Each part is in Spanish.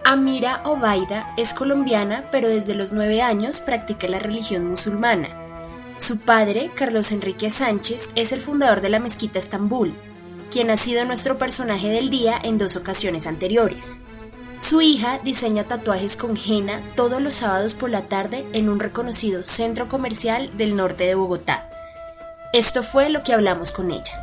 Amira Obaida es colombiana, pero desde los 9 años practica la religión musulmana. Su padre, Carlos Enrique Sánchez, es el fundador de la mezquita Estambul, quien ha sido nuestro personaje del día en 2 ocasiones anteriores. Su hija diseña tatuajes con henna todos los sábados por la tarde en un reconocido centro comercial del norte de Bogotá. Esto fue lo que hablamos con ella.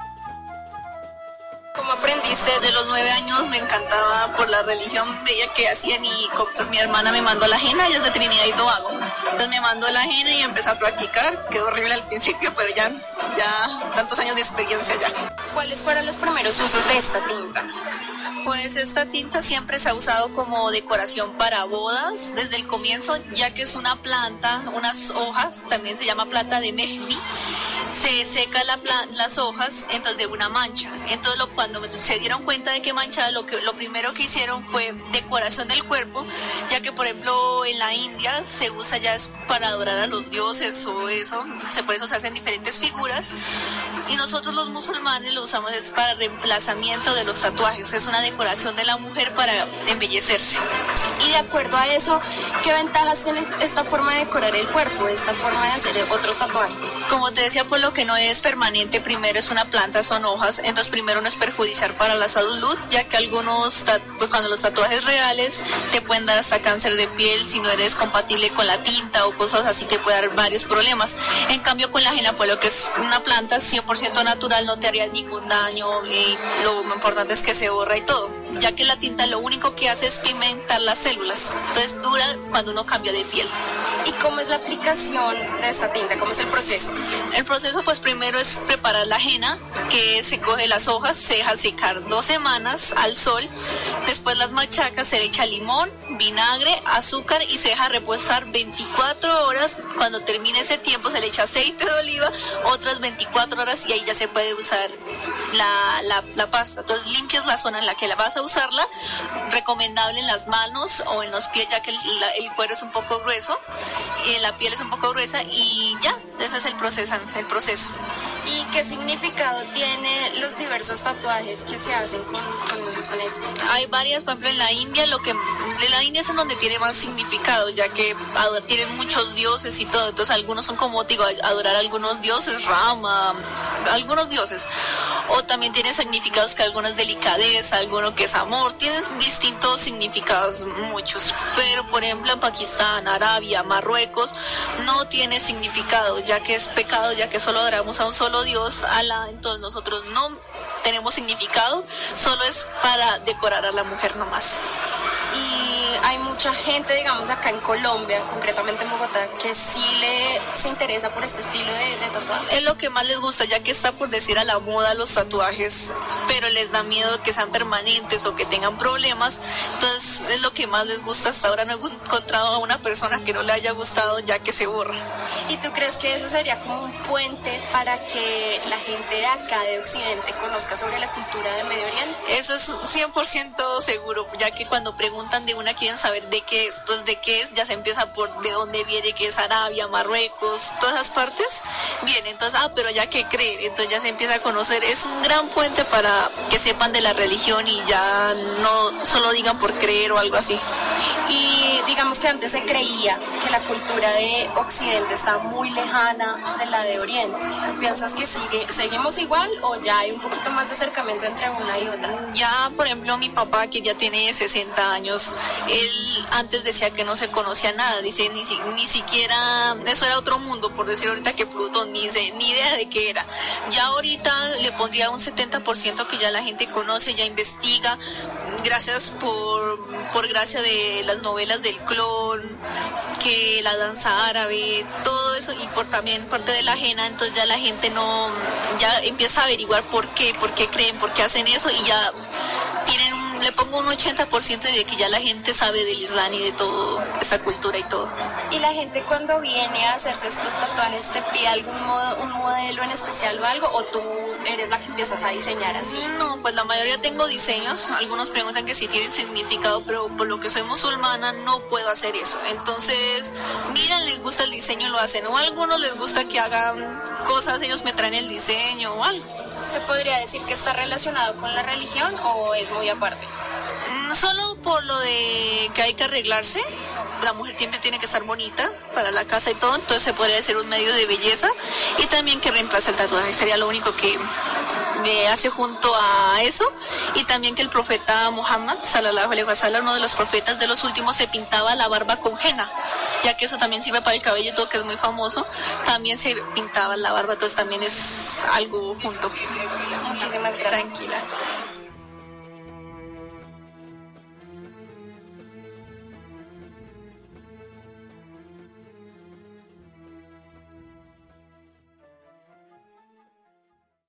¿Cómo aprendiste? Desde los 9 años me encantaba por la religión, veía que hacían y mi hermana me mandó la henna, ella es de Trinidad y Tobago. Entonces me mandó la henna y empecé a practicar, quedó horrible al principio, pero ya tantos años de experiencia ya. ¿Cuáles fueron los primeros usos de esta tinta? Pues esta tinta siempre se ha usado como decoración para bodas desde el comienzo, ya que es una planta, unas hojas, también se llama planta de mejni. Se seca las hojas, entonces de una mancha. Entonces cuando se dieron cuenta de que manchaba, lo primero que hicieron fue decoración del cuerpo, ya que por ejemplo en la India se usa ya es para adorar a los dioses o eso, por eso se hacen diferentes figuras. Y nosotros los musulmanes lo usamos es para reemplazamiento de los tatuajes, es una decoración de la mujer para embellecerse. Y de acuerdo a eso, ¿qué ventajas tiene esta forma de decorar el cuerpo, esta forma de hacer otros tatuajes? Como te decía, por lo que no es permanente, primero es una planta, son hojas, entonces primero no es perjudicial para la salud, ya que algunos, pues cuando los tatuajes reales te pueden dar hasta cáncer de piel, si no eres compatible con la tinta o cosas así te puede dar varios problemas. En cambio con la henna, pues lo que es una planta 100% natural, no te haría ningún daño y lo importante es que se borra y todo, ya que la tinta lo único que hace es pigmentar las células, entonces dura cuando uno cambia de piel. ¿Y cómo es la aplicación de esta tinta? ¿Cómo es el proceso? El proceso pues primero es preparar la henna, que se coge las hojas, se deja secar 2 semanas al sol, después las machacas, se le echa limón, vinagre, azúcar y se deja reposar 24 horas, cuando termine ese tiempo se le echa aceite de oliva, otras 24 horas y ahí ya se puede usar la pasta. Entonces limpias la zona en la que la vas a usarla, recomendable en las manos o en los pies, ya que el cuero es un poco grueso, la piel es un poco gruesa y ya, ese es el proceso. ¿Y qué significado tiene los diversos tatuajes que se hacen con esto? Hay varias, por ejemplo en la India, de la India es en donde tiene más significado, ya que tienen muchos dioses y todo, entonces algunos son como digo, adorar a algunos dioses, Rama, algunos dioses, o también tiene significados que algunos es delicadeza, alguno que es amor, tienen distintos significados, muchos, pero por ejemplo en Pakistán, Arabia, Marruecos, no tiene significado, ya que es pecado, ya que solo adoramos a un solo Dios, Alá, entonces nosotros no tenemos significado, solo es para decorar a la mujer nomás. Y hay mucha gente, digamos, acá en Colombia, concretamente en Bogotá, que sí se interesa por este estilo de tatuaje. Es lo que más les gusta, ya que está por decir a la moda los tatuajes, pero les da miedo que sean permanentes o que tengan problemas, entonces es lo que más les gusta. Hasta ahora no he encontrado a una persona que no le haya gustado, ya que se borra. ¿Y tú crees que eso sería como un puente para que la gente de acá, de Occidente, conozca sobre la cultura de Medio Oriente? Eso es 100% seguro, ya que cuando preguntan de una quieren saber de qué es, entonces de qué es, ya se empieza por de dónde viene, que es Arabia, Marruecos, todas esas partes viene, entonces, pero ya que creen, entonces ya se empieza a conocer, es un gran puente para que sepan de la religión y ya no solo digan por creer o algo así. Y digamos que antes se creía que la cultura de Occidente está muy lejana de la de Oriente. ¿Tú piensas que seguimos igual o ya hay un poquito más de acercamiento entre una y otra? Ya, por ejemplo, mi papá, que ya tiene 60 años, él antes decía que no se conocía nada, dice ni siquiera, eso era otro mundo, por decir ahorita que Plutón, ni idea de qué era. Ya ahorita le pondría un 70% que ya la gente conoce, ya investiga, gracias por gracia de las novelas del clon, que la danza árabe, todo eso, y también parte de la henna, entonces ya la gente ya empieza a averiguar por qué creen, por qué hacen eso, y ya le pongo un 80% de que ya la gente sabe del Islam y de toda esta cultura y todo. ¿Y la gente cuando viene a hacerse estos tatuajes te pide un modelo en especial o algo, o tú eres la que empiezas a diseñar así? No, pues la mayoría tengo diseños, algunos preguntan que si tienen significado, pero por lo que soy musulmana no puedo hacer eso, entonces miran, les gusta el diseño, lo hacen, o a algunos les gusta que hagan cosas, ellos me traen el diseño o algo. ¿Se podría decir que está relacionado con la religión o es muy aparte? Solo por lo de que hay que arreglarse, la mujer siempre tiene que estar bonita para la casa y todo, entonces se podría decir un medio de belleza, y también que reemplaza el tatuaje, sería lo único que me hace junto a eso. Y también que el profeta Muhammad, sallallahu alaihi wasallam, uno de los profetas de los últimos, se pintaba la barba con henna, ya que eso también sirve para el cabello y todo, que es muy famoso, también se pintaba la barba, entonces también es algo junto. Muchísimas gracias. Tranquila.